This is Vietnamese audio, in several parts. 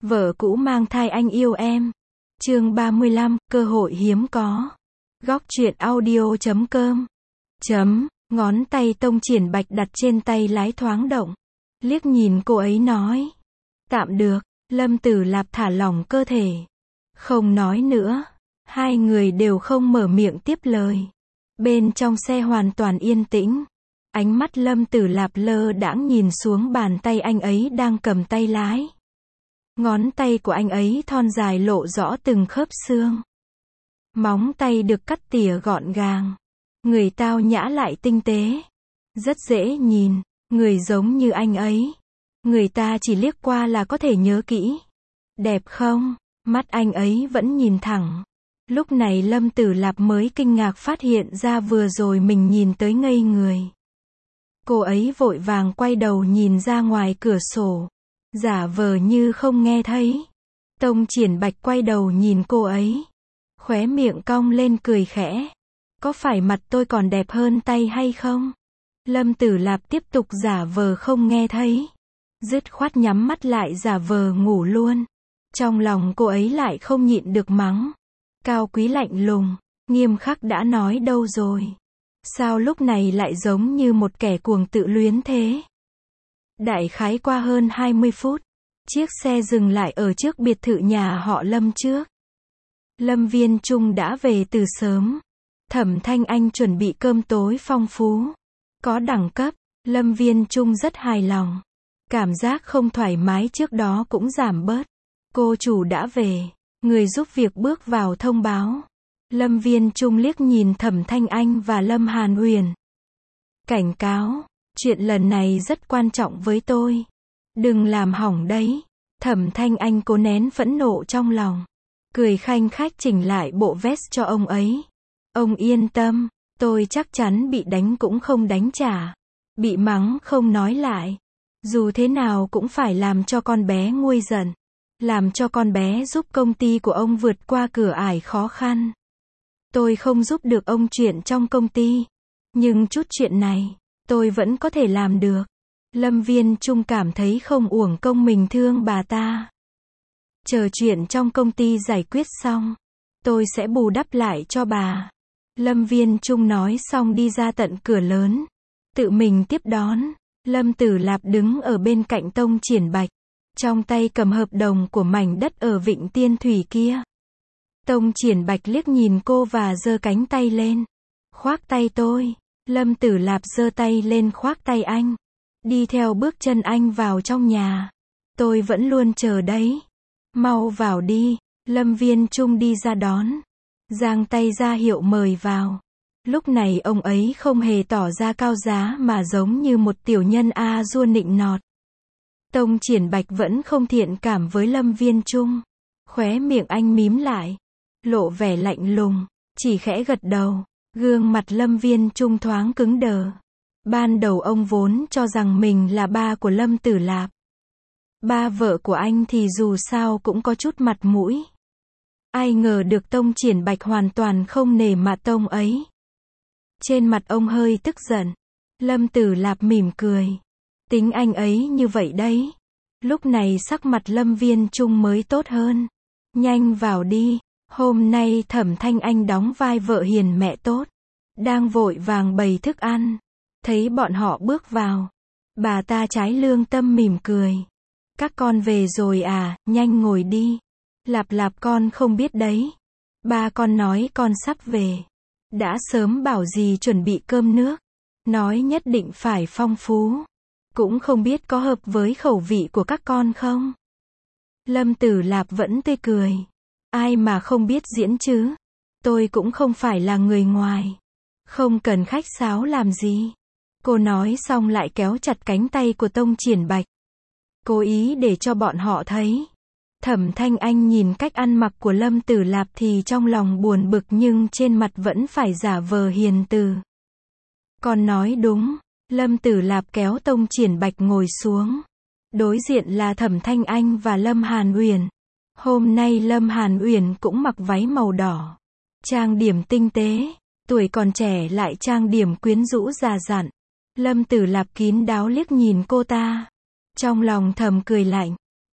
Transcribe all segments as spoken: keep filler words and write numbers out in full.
Vợ cũ mang thai anh yêu em. Chương ba mươi lăm, cơ hội hiếm có. Góc truyện audio chấm com. Chấm, ngón tay Tông Triển Bạch đặt trên tay lái thoáng động. Liếc nhìn cô ấy nói. Tạm được, Lâm Tử Lạp thả lỏng cơ thể. Không nói nữa. Hai người đều không mở miệng tiếp lời. Bên trong xe hoàn toàn yên tĩnh. Ánh mắt Lâm Tử Lạp lơ đãng nhìn xuống bàn tay anh ấy đang cầm tay lái. Ngón tay của anh ấy thon dài lộ rõ từng khớp xương. Móng tay được cắt tỉa gọn gàng. Người tao nhã lại tinh tế. Rất dễ nhìn, người giống như anh ấy. Người ta chỉ liếc qua là có thể nhớ kỹ. Đẹp không? Mắt anh ấy vẫn nhìn thẳng. Lúc này Lâm Tử Lạp mới kinh ngạc phát hiện ra vừa rồi mình nhìn tới ngây người. Cô ấy vội vàng quay đầu nhìn ra ngoài cửa sổ. Giả vờ như không nghe thấy. Tông Triển Bạch quay đầu nhìn cô ấy. Khóe miệng cong lên cười khẽ. Có phải mặt tôi còn đẹp hơn tay hay không? Lâm Tử Lạp tiếp tục giả vờ không nghe thấy. Dứt khoát nhắm mắt lại giả vờ ngủ luôn. Trong lòng cô ấy lại không nhịn được mắng. Cao quý lạnh lùng, nghiêm khắc đã nói đâu rồi. Sao lúc này lại giống như một kẻ cuồng tự luyến thế? Đại khái qua hơn hai mươi phút, chiếc xe dừng lại ở trước biệt thự nhà họ Lâm trước. Lâm Viên Trung đã về từ sớm. Thẩm Thanh Anh chuẩn bị cơm tối phong phú, có đẳng cấp. Lâm Viên Trung rất hài lòng. Cảm giác không thoải mái trước đó cũng giảm bớt. Cô chủ đã về. Người giúp việc bước vào thông báo. Lâm Viên Trung liếc nhìn Thẩm Thanh Anh và Lâm Hàn Huyền. Cảnh cáo, chuyện lần này rất quan trọng với tôi. Đừng làm hỏng đấy. Thẩm Thanh Anh cố nén phẫn nộ trong lòng. Cười khanh khách chỉnh lại bộ vest cho ông ấy. Ông yên tâm, tôi chắc chắn bị đánh cũng không đánh trả. Bị mắng không nói lại. Dù thế nào cũng phải làm cho con bé nguôi giận. Làm cho con bé giúp công ty của ông vượt qua cửa ải khó khăn. Tôi không giúp được ông chuyện trong công ty. Nhưng chút chuyện này, tôi vẫn có thể làm được. Lâm Viên Trung cảm thấy không uổng công mình thương bà ta. Chờ chuyện trong công ty giải quyết xong, tôi sẽ bù đắp lại cho bà. Lâm Viên Trung nói xong đi ra tận cửa lớn. Tự mình tiếp đón. Lâm Tử Lạp đứng ở bên cạnh Tông Triển Bạch. Trong tay cầm hợp đồng của mảnh đất ở Vịnh Tiên Thủy kia. Tông Triển Bạch liếc nhìn cô và giơ cánh tay lên. Khoác tay tôi. Lâm Tử Lạp giơ tay lên khoác tay anh. Đi theo bước chân anh vào trong nhà. Tôi vẫn luôn chờ đấy. Mau vào đi. Lâm Viên Trung đi ra đón. Giang tay ra hiệu mời vào. Lúc này ông ấy không hề tỏ ra cao giá mà giống như một tiểu nhân a dua nịnh nọt. Tông Triển Bạch vẫn không thiện cảm với Lâm Viên Trung. Khóe miệng anh mím lại. Lộ vẻ lạnh lùng. Chỉ khẽ gật đầu. Gương mặt Lâm Viên Trung thoáng cứng đờ. Ban đầu ông vốn cho rằng mình là ba của Lâm Tử Lạp. Ba vợ của anh thì dù sao cũng có chút mặt mũi. Ai ngờ được Tông Triển Bạch hoàn toàn không nể mặt Tông ấy. Trên mặt ông hơi tức giận. Lâm Tử Lạp mỉm cười. Tính anh ấy như vậy đấy. Lúc này sắc mặt Lâm Viên Trung mới tốt hơn. Nhanh vào đi. Hôm nay Thẩm Thanh Anh đóng vai vợ hiền mẹ tốt. Đang vội vàng bày thức ăn. Thấy bọn họ bước vào. Bà ta trái lương tâm mỉm cười. Các con về rồi à, nhanh ngồi đi. Lạp Lạp con không biết đấy. Ba con nói con sắp về. Đã sớm bảo gì chuẩn bị cơm nước. Nói nhất định phải phong phú. Cũng không biết có hợp với khẩu vị của các con không? Lâm Tử Lạp vẫn tươi cười. Ai mà không biết diễn chứ? Tôi cũng không phải là người ngoài. Không cần khách sáo làm gì. Cô nói xong lại kéo chặt cánh tay của Tông Triển Bạch. Cố ý để cho bọn họ thấy. Thẩm Thanh Anh nhìn cách ăn mặc của Lâm Tử Lạp thì trong lòng buồn bực nhưng trên mặt vẫn phải giả vờ hiền từ. Con nói đúng. Lâm Tử Lạp kéo Tông Triển Bạch ngồi xuống. Đối diện là Thẩm Thanh Anh và Lâm Hàn Uyển. Hôm nay Lâm Hàn Uyển cũng mặc váy màu đỏ. Trang điểm tinh tế. Tuổi còn trẻ lại trang điểm quyến rũ già dặn. Lâm Tử Lạp kín đáo liếc nhìn cô ta. Trong lòng thầm cười lạnh.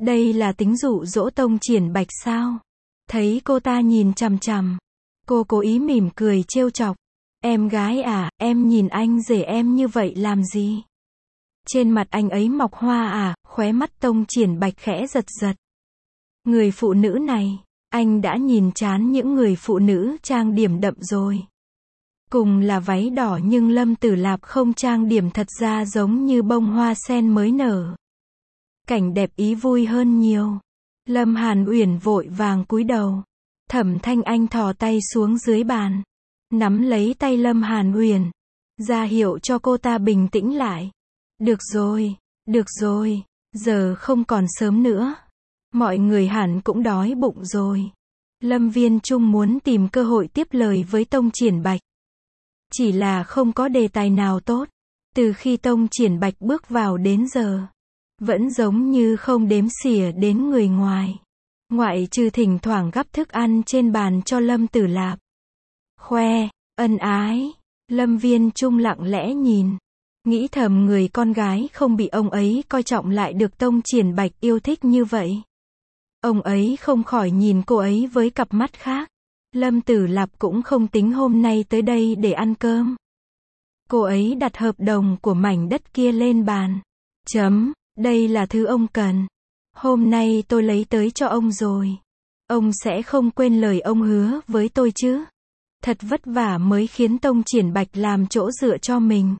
Đây là tính dụ dỗ Tông Triển Bạch sao? Thấy cô ta nhìn chằm chằm, cô cố ý mỉm cười trêu chọc. Em gái à, em nhìn anh rể em như vậy làm gì? Trên mặt anh ấy mọc hoa à? Khóe mắt Tông Triển Bạch khẽ giật giật. Người phụ nữ này, anh đã nhìn chán những người phụ nữ trang điểm đậm rồi. Cùng là váy đỏ nhưng Lâm Tử Lạp không trang điểm thật ra giống như bông hoa sen mới nở. Cảnh đẹp ý vui hơn nhiều. Lâm Hàn Uyển vội vàng cúi đầu. Thẩm Thanh Anh thò tay xuống dưới bàn, nắm lấy tay Lâm Hàn Uyển, ra hiệu cho cô ta bình tĩnh lại. Được rồi, được rồi, giờ không còn sớm nữa. Mọi người hẳn cũng đói bụng rồi. Lâm Viên Trung muốn tìm cơ hội tiếp lời với Tông Triển Bạch. Chỉ là không có đề tài nào tốt. Từ khi Tông Triển Bạch bước vào đến giờ, vẫn giống như không đếm xỉa đến người ngoài. Ngoại trừ thỉnh thoảng gắp thức ăn trên bàn cho Lâm Tử Lạp. Khoe, ân ái. Lâm Viên Trung lặng lẽ nhìn. Nghĩ thầm người con gái không bị ông ấy coi trọng lại được Tông Triển Bạch yêu thích như vậy. Ông ấy không khỏi nhìn cô ấy với cặp mắt khác. Lâm Tử Lạp cũng không tính hôm nay tới đây để ăn cơm. Cô ấy đặt hợp đồng của mảnh đất kia lên bàn. Chấm, đây là thứ ông cần. Hôm nay tôi lấy tới cho ông rồi. Ông sẽ không quên lời ông hứa với tôi chứ. Thật vất vả mới khiến Tông Triển Bạch làm chỗ dựa cho mình.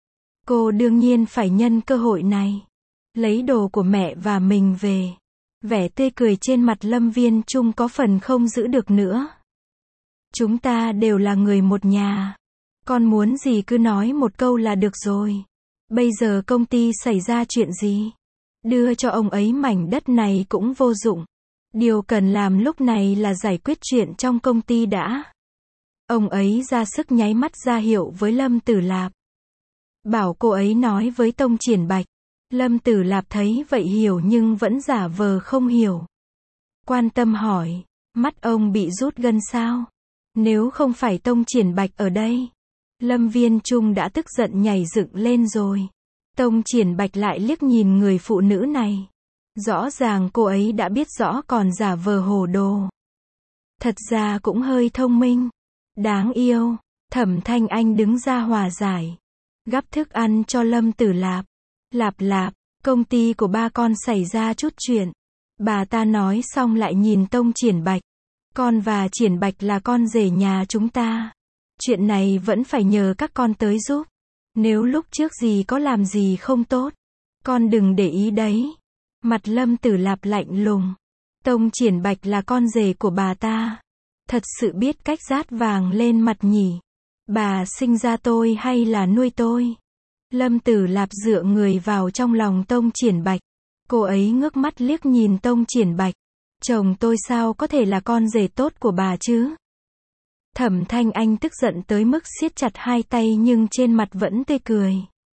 Cô đương nhiên phải nhân cơ hội này. Lấy đồ của mẹ và mình về. Vẻ tươi cười trên mặt Lâm Viên Trung có phần không giữ được nữa. Chúng ta đều là người một nhà. Con muốn gì cứ nói một câu là được rồi. Bây giờ công ty xảy ra chuyện gì? Đưa cho ông ấy mảnh đất này cũng vô dụng. Điều cần làm lúc này là giải quyết chuyện trong công ty đã. Ông ấy ra sức nháy mắt ra hiệu với Lâm Tử Lạp. Bảo cô ấy nói với Tông Triển Bạch. Lâm Tử Lạp thấy vậy hiểu nhưng vẫn giả vờ không hiểu. Quan tâm hỏi, mắt ông bị rút gân sao? Nếu không phải Tông Triển Bạch ở đây, Lâm Viên Trung đã tức giận nhảy dựng lên rồi. Tông Triển Bạch lại liếc nhìn người phụ nữ này. Rõ ràng cô ấy đã biết rõ còn giả vờ hồ đồ. Thật ra cũng hơi thông minh. Đáng yêu. Thẩm Thanh Anh đứng ra hòa giải. Gắp thức ăn cho Lâm Tử Lạp. Lạp lạp, công ty của ba con xảy ra chút chuyện. Bà ta nói xong lại nhìn Tông Triển Bạch. Con và Triển Bạch là con rể nhà chúng ta. Chuyện này vẫn phải nhờ các con tới giúp. Nếu lúc trước gì có làm gì không tốt, con đừng để ý đấy. Mặt Lâm Tử Lạp lạnh lùng. Tông Triển Bạch là con rể của bà ta. Thật sự biết cách dát vàng lên mặt nhỉ. Bà sinh ra tôi hay là nuôi tôi? Lâm Tử Lạp dựa người vào trong lòng Tông Triển Bạch. Cô ấy ngước mắt liếc nhìn Tông Triển Bạch. Chồng tôi sao có thể là con rể tốt của bà chứ? Thẩm Thanh Anh tức giận tới mức siết chặt hai tay nhưng trên mặt vẫn tươi cười.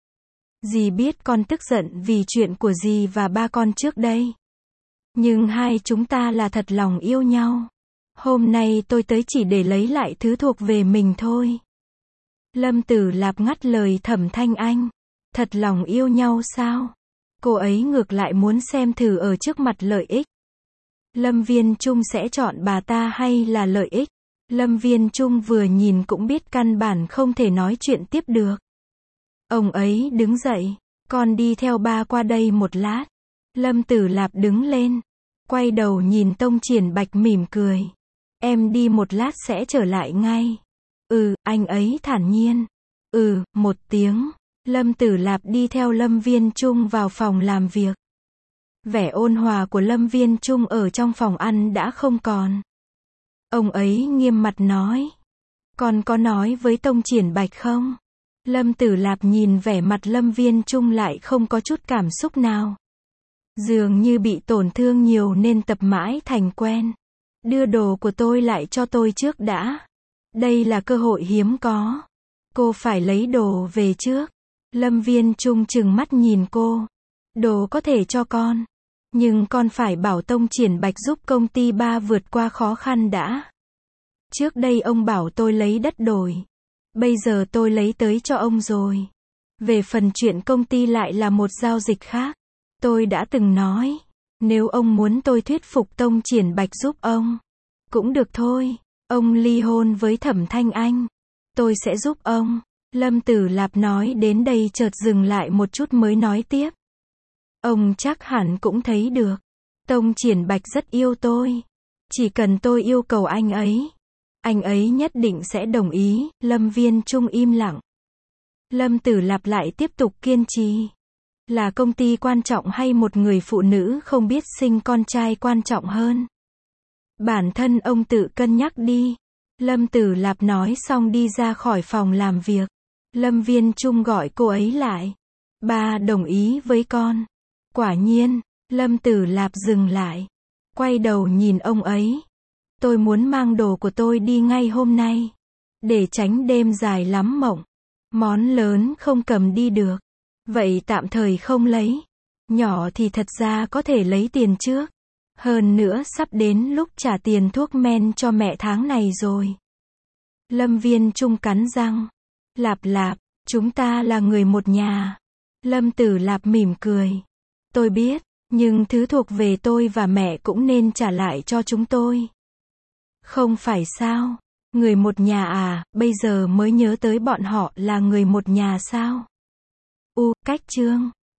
Dì biết con tức giận vì chuyện của dì và ba con trước đây. Nhưng hai chúng ta là thật lòng yêu nhau. Hôm nay tôi tới chỉ để lấy lại thứ thuộc về mình thôi. Lâm Tử Lạp ngắt lời Thẩm Thanh Anh. Thật lòng yêu nhau sao? Cô ấy ngược lại muốn xem thử ở trước mặt lợi ích. Lâm Viên Trung sẽ chọn bà ta hay là lợi ích? Lâm Viên Trung vừa nhìn cũng biết căn bản không thể nói chuyện tiếp được. Ông ấy đứng dậy. Con đi theo ba qua đây một lát. Lâm Tử Lạp đứng lên. Quay đầu nhìn Tông Triển Bạch mỉm cười. Em đi một lát sẽ trở lại ngay. Ừ, anh ấy thản nhiên. Ừ, một tiếng. Lâm Tử Lạp đi theo Lâm Viên Trung vào phòng làm việc. Vẻ ôn hòa của Lâm Viên Trung ở trong phòng ăn đã không còn. Ông ấy nghiêm mặt nói. Con có nói với Tông Triển Bạch không? Lâm Tử Lạp nhìn vẻ mặt Lâm Viên Trung lại không có chút cảm xúc nào. Dường như bị tổn thương nhiều nên tập mãi thành quen. Đưa đồ của tôi lại cho tôi trước đã. Đây là cơ hội hiếm có. Cô phải lấy đồ về trước. Lâm Viên Trung trừng mắt nhìn cô. Đồ có thể cho con. Nhưng con phải bảo Tông Triển Bạch giúp công ty ba vượt qua khó khăn đã. Trước đây ông bảo tôi lấy đất đổi. Bây giờ tôi lấy tới cho ông rồi. Về phần chuyện công ty lại là một giao dịch khác. Tôi đã từng nói. Nếu ông muốn tôi thuyết phục Tông Triển Bạch giúp ông, cũng được thôi. Ông ly hôn với Thẩm Thanh Anh, tôi sẽ giúp ông. Lâm Tử Lạp nói đến đây chợt dừng lại một chút mới nói tiếp. Ông chắc hẳn cũng thấy được. Tông Triển Bạch rất yêu tôi. Chỉ cần tôi yêu cầu anh ấy, anh ấy nhất định sẽ đồng ý. Lâm Viên Trung im lặng. Lâm Tử Lạp lại tiếp tục kiên trì. Là công ty quan trọng hay một người phụ nữ không biết sinh con trai quan trọng hơn? Bản thân ông tự cân nhắc đi. Lâm Tử Lạp nói xong đi ra khỏi phòng làm việc. Lâm Viên Trung gọi cô ấy lại. Ba đồng ý với con. Quả nhiên, Lâm Tử Lạp dừng lại. Quay đầu nhìn ông ấy. Tôi muốn mang đồ của tôi đi ngay hôm nay. Để tránh đêm dài lắm mộng. Món lớn không cầm đi được. Vậy tạm thời không lấy. Nhỏ thì thật ra có thể lấy tiền trước. Hơn nữa sắp đến lúc trả tiền thuốc men cho mẹ tháng này rồi. Lâm Viên Trung cắn răng. Lạp Lạp, chúng ta là người một nhà. Lâm Tử Lạp mỉm cười. Tôi biết, nhưng thứ thuộc về tôi và mẹ cũng nên trả lại cho chúng tôi. Không phải sao? Người một nhà à, bây giờ mới nhớ tới bọn họ là người một nhà sao? U, cách chương.